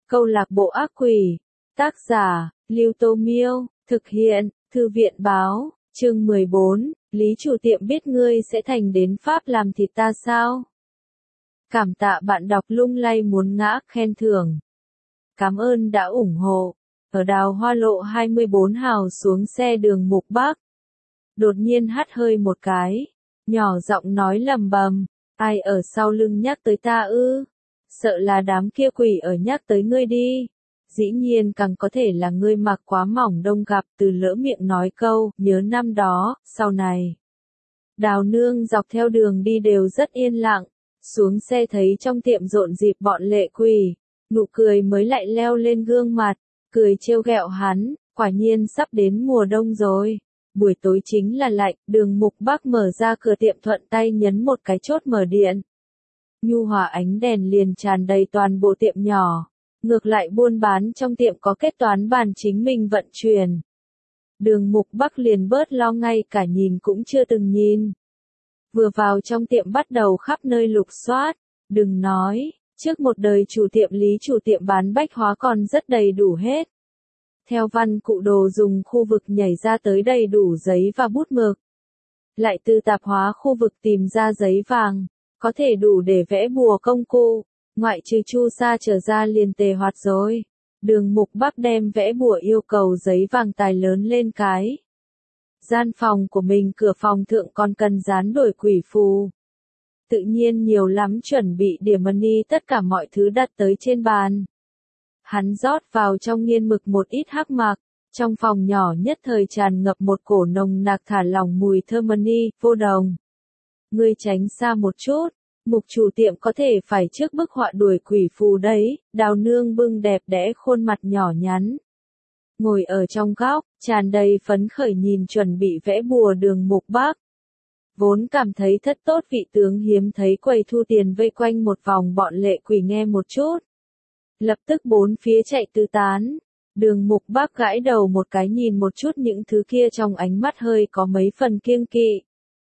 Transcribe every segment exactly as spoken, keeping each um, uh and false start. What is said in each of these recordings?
Câu lạc bộ ác quỷ. Tác giả, Lưu Tô Miêu, thực hiện, Thư viện báo, chương mười bốn, Lý chủ tiệm biết ngươi sẽ thành đến Pháp làm thịt ta sao? Cảm tạ bạn đọc lung lay muốn ngã khen thưởng. Cảm ơn đã ủng hộ. Ở Đào Hoa Lộ hai mươi bốn hào xuống xe đường Mục Bắc. Đột nhiên hắt hơi một cái, nhỏ giọng nói lầm bầm, ai ở sau lưng nhắc tới ta ư? Sợ là đám kia quỷ ở nhắc tới ngươi đi. Dĩ nhiên càng có thể là ngươi mặc quá mỏng đông gặp từ lỡ miệng nói câu, nhớ năm đó, sau này. Đào nương dọc theo đường đi đều rất yên lặng, xuống xe thấy trong tiệm rộn rịp bọn lệ quỷ, nụ cười mới lại leo lên gương mặt, cười trêu ghẹo hắn, quả nhiên sắp đến mùa đông rồi. Buổi tối chính là lạnh, đường Mục Bắc mở ra cửa tiệm thuận tay nhấn một cái chốt mở điện. Nhu hòa ánh đèn liền tràn đầy toàn bộ tiệm nhỏ. Ngược lại buôn bán trong tiệm có kết toán bàn chính mình vận chuyển. Đường Mục Bắc liền bớt lo ngay cả nhìn cũng chưa từng nhìn. Vừa vào trong tiệm bắt đầu khắp nơi lục soát, đừng nói, trước một đời chủ tiệm Lý chủ tiệm bán bách hóa còn rất đầy đủ hết. Theo văn cụ đồ dùng khu vực nhảy ra tới đầy đủ giấy và bút mực. Lại từ tạp hóa khu vực tìm ra giấy vàng, có thể đủ để vẽ bùa công cụ. Ngoại trừ chu sa trở ra liền tề hoạt rồi. Đường Mục Bắc đem vẽ bùa yêu cầu giấy vàng tài lớn lên cái. Gian phòng của mình cửa phòng thượng còn cần dán đổi quỷ phù. Tự nhiên nhiều lắm chuẩn bị điểm money tất cả mọi thứ đặt tới trên bàn. Hắn rót vào trong nghiên mực một ít hắc mạc. Trong phòng nhỏ nhất thời tràn ngập một cổ nồng nặc thả lỏng mùi thơm money, vô đồng. Ngươi tránh xa một chút. Mục chủ tiệm có thể phải trước bức họa đuổi quỷ phù đấy, Đào nương bưng đẹp đẽ khuôn mặt nhỏ nhắn. Ngồi ở trong góc, tràn đầy phấn khởi nhìn chuẩn bị vẽ bùa đường Mục Bắc. Vốn cảm thấy thất tốt vị tướng hiếm thấy quầy thu tiền vây quanh một vòng bọn lệ quỷ nghe một chút. Lập tức bốn phía chạy tứ tán. Đường Mục Bắc gãi đầu một cái nhìn một chút những thứ kia trong ánh mắt hơi có mấy phần kiêng kỵ.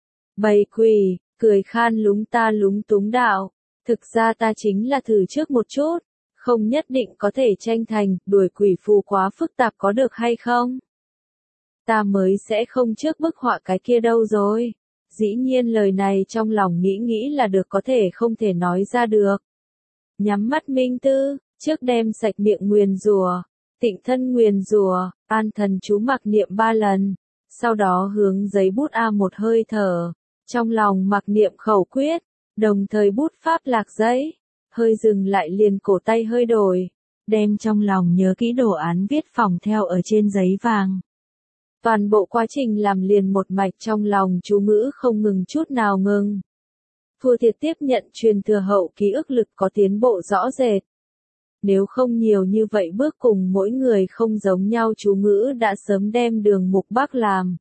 Bầy quỷ. Cười khan lúng ta lúng túng đạo, thực ra ta chính là thử trước một chút, không nhất định có thể tranh thành, đuổi quỷ phù quá phức tạp có được hay không? Ta mới sẽ không trước bức họa cái kia đâu rồi. Dĩ nhiên lời này trong lòng nghĩ nghĩ là được có thể không thể nói ra được. Nhắm mắt minh tư, trước đem sạch miệng nguyền rủa, tịnh thân nguyền rủa, an thần chú mặc niệm ba lần, sau đó hướng giấy bút a một hơi thở. Trong lòng mặc niệm khẩu quyết, đồng thời bút pháp lạc giấy, hơi dừng lại liền cổ tay hơi đổi, đem trong lòng nhớ kỹ đồ án viết phòng theo ở trên giấy vàng. Toàn bộ quá trình làm liền một mạch trong lòng chú ngữ không ngừng chút nào ngừng. Thua thiệt tiếp nhận truyền thừa hậu ký ức lực có tiến bộ rõ rệt. Nếu không nhiều như vậy bước cùng mỗi người không giống nhau chú ngữ đã sớm đem đường Mục Bắc làm.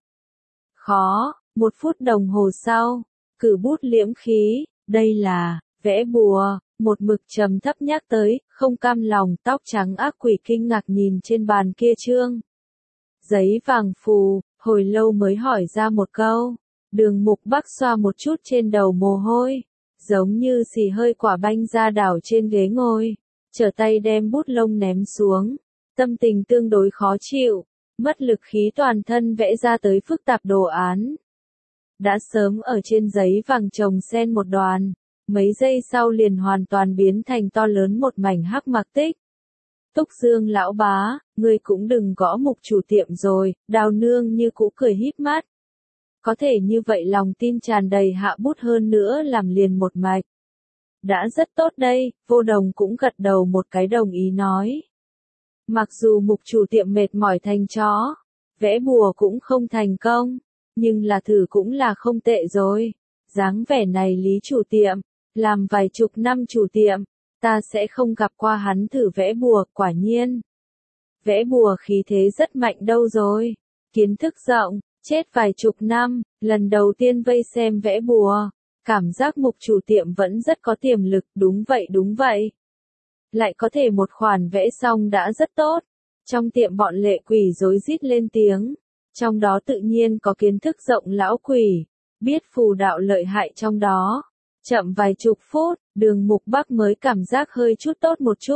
Khó. Một phút đồng hồ sau, cử bút liễm khí, đây là, vẽ bùa, một mực trầm thấp nhắc tới, không cam lòng, tóc trắng ác quỷ kinh ngạc nhìn trên bàn kia trương. Giấy vàng phù, hồi lâu mới hỏi ra một câu, đường Mục Bắc xoa một chút trên đầu mồ hôi, giống như xì hơi quả banh ra đảo trên ghế ngồi, trở tay đem bút lông ném xuống, tâm tình tương đối khó chịu, mất lực khí toàn thân vẽ ra tới phức tạp đồ án. Đã sớm ở trên giấy vàng chồng xen một đoàn, mấy giây sau liền hoàn toàn biến thành to lớn một mảnh hắc mạc tích. Túc Dương lão bá, ngươi cũng đừng gõ Mục chủ tiệm rồi, Đào nương như cũ cười híp mắt. Có thể như vậy lòng tin tràn đầy hạ bút hơn nữa làm liền một mạch. Đã rất tốt đây, Vô Đồng cũng gật đầu một cái đồng ý nói. Mặc dù Mục chủ tiệm mệt mỏi thành chó, vẽ bùa cũng không thành công. Nhưng là thử cũng là không tệ rồi. Dáng vẻ này Lý chủ tiệm, làm vài chục năm chủ tiệm, ta sẽ không gặp qua hắn thử vẽ bùa, quả nhiên. Vẽ bùa khí thế rất mạnh đâu rồi. Kiến thức rộng, chết vài chục năm, lần đầu tiên vây xem vẽ bùa. Cảm giác Mục chủ tiệm vẫn rất có tiềm lực, đúng vậy đúng vậy. Lại có thể một khoản vẽ xong đã rất tốt. Trong tiệm bọn lệ quỷ rối rít lên tiếng. Trong đó tự nhiên có kiến thức rộng lão quỷ, biết phù đạo lợi hại trong đó. Chậm vài chục phút, đường Mục Bắc mới cảm giác hơi chút tốt một chút,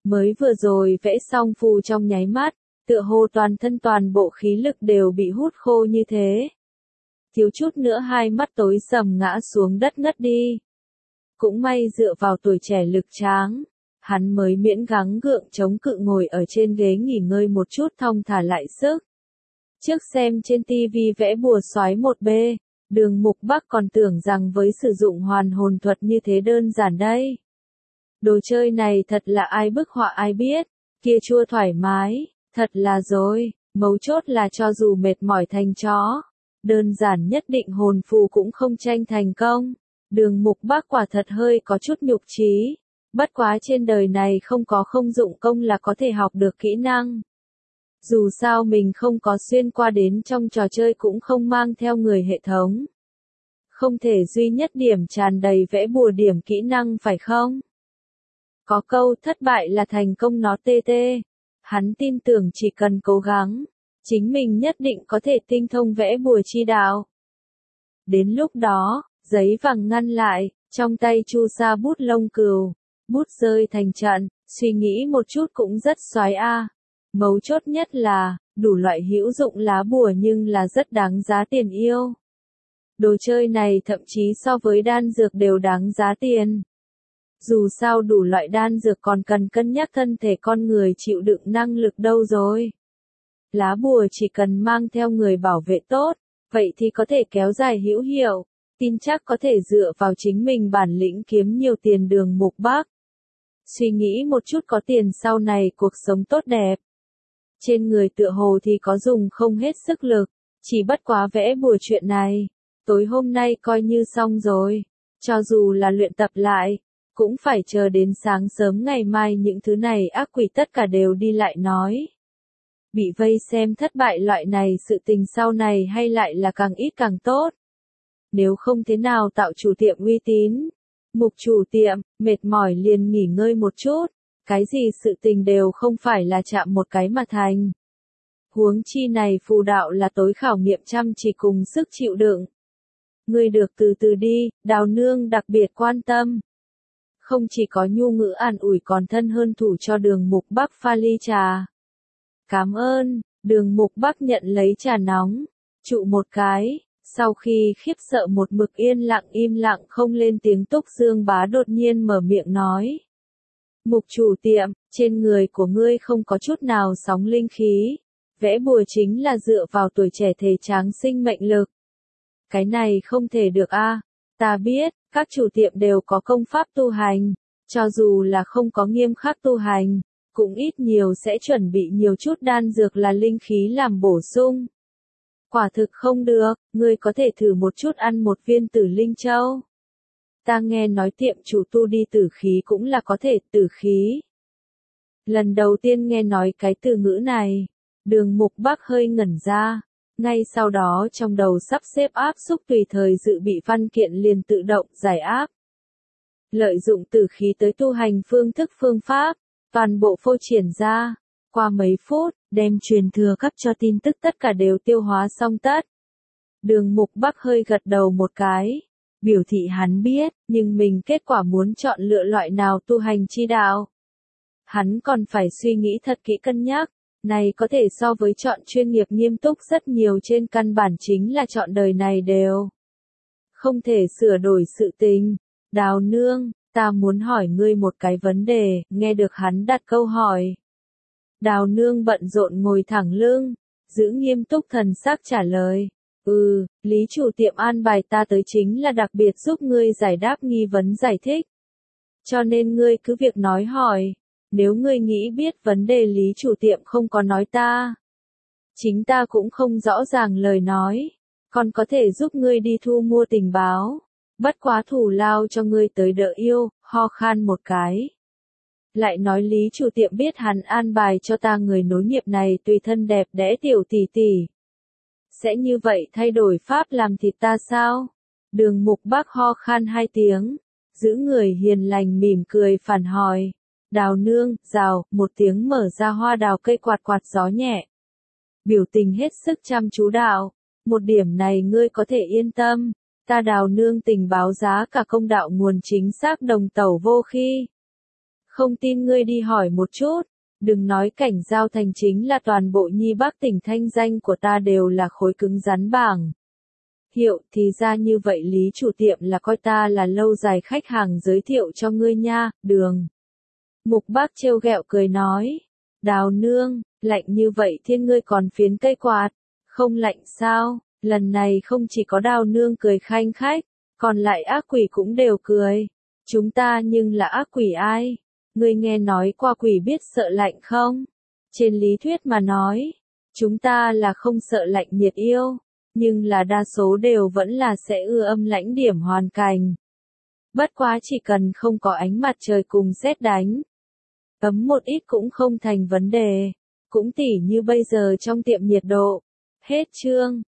Mới vừa rồi vẽ xong phù trong nháy mắt, tựa hồ toàn thân toàn bộ khí lực đều bị hút khô như thế. Thiếu chút nữa hai mắt tối sầm ngã xuống đất ngất đi. Cũng may dựa vào tuổi trẻ lực tráng, hắn mới miễn gắng gượng chống cự ngồi ở trên ghế nghỉ ngơi một chút thong thả lại sức. Trước xem trên tivi vẽ bùa xoáy một b, Đường Mục Bắc còn tưởng rằng với sử dụng hoàn hồn thuật như thế đơn giản đây. Đồ chơi này thật là ai bức họa ai biết, kia chua thoải mái, thật là rồi, mấu chốt là cho dù mệt mỏi thành chó, đơn giản nhất định hồn phù cũng không tranh thành công. Đường Mục Bắc quả thật hơi có chút nhục trí, bất quá trên đời này không có không dụng công là có thể học được kỹ năng. Dù sao mình không có xuyên qua đến trong trò chơi cũng không mang theo người hệ thống. Không thể duy nhất điểm tràn đầy vẽ bùa điểm kỹ năng phải không? Có câu thất bại là thành công nó tê tê. Hắn tin tưởng chỉ cần cố gắng, chính mình nhất định có thể tinh thông vẽ bùa chi đạo. Đến lúc đó, giấy vàng ngăn lại, trong tay chu sa bút lông cừu, bút rơi thành trận, suy nghĩ một chút cũng rất xoái a. Mấu chốt nhất là, đủ loại hữu dụng lá bùa nhưng là rất đáng giá tiền yêu. Đồ chơi này thậm chí so với đan dược đều đáng giá tiền. Dù sao đủ loại đan dược còn cần cân nhắc thân thể con người chịu đựng năng lực đâu rồi. Lá bùa chỉ cần mang theo người bảo vệ tốt, vậy thì có thể kéo dài hữu hiệu, tin chắc có thể dựa vào chính mình bản lĩnh kiếm nhiều tiền. Đường Mục Bắc suy nghĩ một chút có tiền sau này cuộc sống tốt đẹp. Trên người tựa hồ thì có dùng không hết sức lực, chỉ bất quá vẽ bùa chuyện này, tối hôm nay coi như xong rồi, cho dù là luyện tập lại, cũng phải chờ đến sáng sớm ngày mai những thứ này ác quỷ tất cả đều đi lại nói. Bị vây xem thất bại loại này sự tình sau này hay lại là càng ít càng tốt. Nếu không thế nào tạo chủ tiệm uy tín. Mục chủ tiệm, mệt mỏi liền nghỉ ngơi một chút, cái gì sự tình đều không phải là chạm một cái mà thành. Huống chi này phù đạo là tối khảo nghiệm chăm chỉ cùng sức chịu đựng. Ngươi được từ từ đi, Đào Nương đặc biệt quan tâm. Không chỉ có nhu ngữ an ủi còn thân hơn thủ cho Đường Mục Bắc pha ly trà. Cảm ơn, Đường Mục Bắc nhận lấy trà nóng, trụ một cái, sau khi khiếp sợ một mực yên lặng im lặng không lên tiếng Túc Dương Bá đột nhiên mở miệng nói. Mục chủ tiệm, trên người của ngươi không có chút nào sóng linh khí, vẽ bùa chính là dựa vào tuổi trẻ thể tráng sinh mệnh lực. Cái này không thể được a. Ta biết, các chủ tiệm đều có công pháp tu hành, cho dù là không có nghiêm khắc tu hành, cũng ít nhiều sẽ chuẩn bị nhiều chút đan dược là linh khí làm bổ sung. Quả thực không được, ngươi có thể thử một chút ăn một viên tử linh châu. Ta nghe nói tiệm chủ tu đi tử khí cũng là có thể tử khí. Lần đầu tiên nghe nói cái từ ngữ này, Đường Mục Bắc hơi ngẩn ra, ngay sau đó trong đầu sắp xếp áp xúc tùy thời dự bị văn kiện liền tự động giải áp. Lợi dụng tử khí tới tu hành phương thức phương pháp, toàn bộ phô triển ra, qua mấy phút, đem truyền thừa cấp cho tin tức tất cả đều tiêu hóa xong tất. Đường Mục Bắc hơi gật đầu một cái, biểu thị hắn biết, nhưng mình kết quả muốn chọn lựa loại nào tu hành chi đạo. Hắn còn phải suy nghĩ thật kỹ cân nhắc, này có thể so với chọn chuyên nghiệp nghiêm túc rất nhiều, trên căn bản chính là chọn đời này đều không thể sửa đổi sự tình. Đào Nương, ta muốn hỏi ngươi một cái vấn đề, nghe được hắn đặt câu hỏi. Đào Nương bận rộn ngồi thẳng lưng, giữ nghiêm túc thần sắc trả lời. Ừ, Lý chủ tiệm an bài ta tới chính là đặc biệt giúp ngươi giải đáp nghi vấn giải thích. Cho nên ngươi cứ việc nói hỏi, nếu ngươi nghĩ biết vấn đề Lý chủ tiệm không có nói ta. Chính ta cũng không rõ ràng lời nói, còn có thể giúp ngươi đi thu mua tình báo. Bất quá thủ lao cho ngươi tới đỡ yêu, ho khan một cái. Lại nói Lý chủ tiệm biết hắn an bài cho ta người nối nghiệp này tùy thân đẹp đẽ tiểu tỷ tỷ. Sẽ như vậy thay đổi pháp làm thịt ta sao? Đường Mục Bắc ho khan hai tiếng, giữ người hiền lành mỉm cười phản hỏi. Đào Nương, rào, một tiếng mở ra hoa đào cây quạt quạt gió nhẹ. Biểu tình hết sức chăm chú đạo, một điểm này ngươi có thể yên tâm, ta Đào Nương tình báo giá cả công đạo nguồn chính xác đồng tẩu vô khi. Không tin ngươi đi hỏi một chút. Đừng nói Cảnh Giao Thành, chính là toàn bộ Nhi Bắc tỉnh thanh danh của ta đều là khối cứng rắn bảng. Hiệu, thì ra như vậy Lý chủ tiệm là coi ta là lâu dài khách hàng giới thiệu cho ngươi nha, Đường. Mục Bác trêu ghẹo cười nói. Đào nương, lạnh như vậy thiên ngươi còn phiến cây quạt. Không lạnh sao? Lần này không chỉ có Đào nương cười khanh khách, còn lại ác quỷ cũng đều cười. Chúng ta nhưng là ác quỷ ai? Ngươi nghe nói qua quỷ biết sợ lạnh không? Trên lý thuyết mà nói, chúng ta là không sợ lạnh nhiệt yêu, nhưng là đa số đều vẫn là sẽ ưa âm lãnh điểm hoàn cảnh. Bất quá chỉ cần không có ánh mặt trời cùng sét đánh, ấm một ít cũng không thành vấn đề, cũng tỉ như bây giờ trong tiệm nhiệt độ. Hết chương.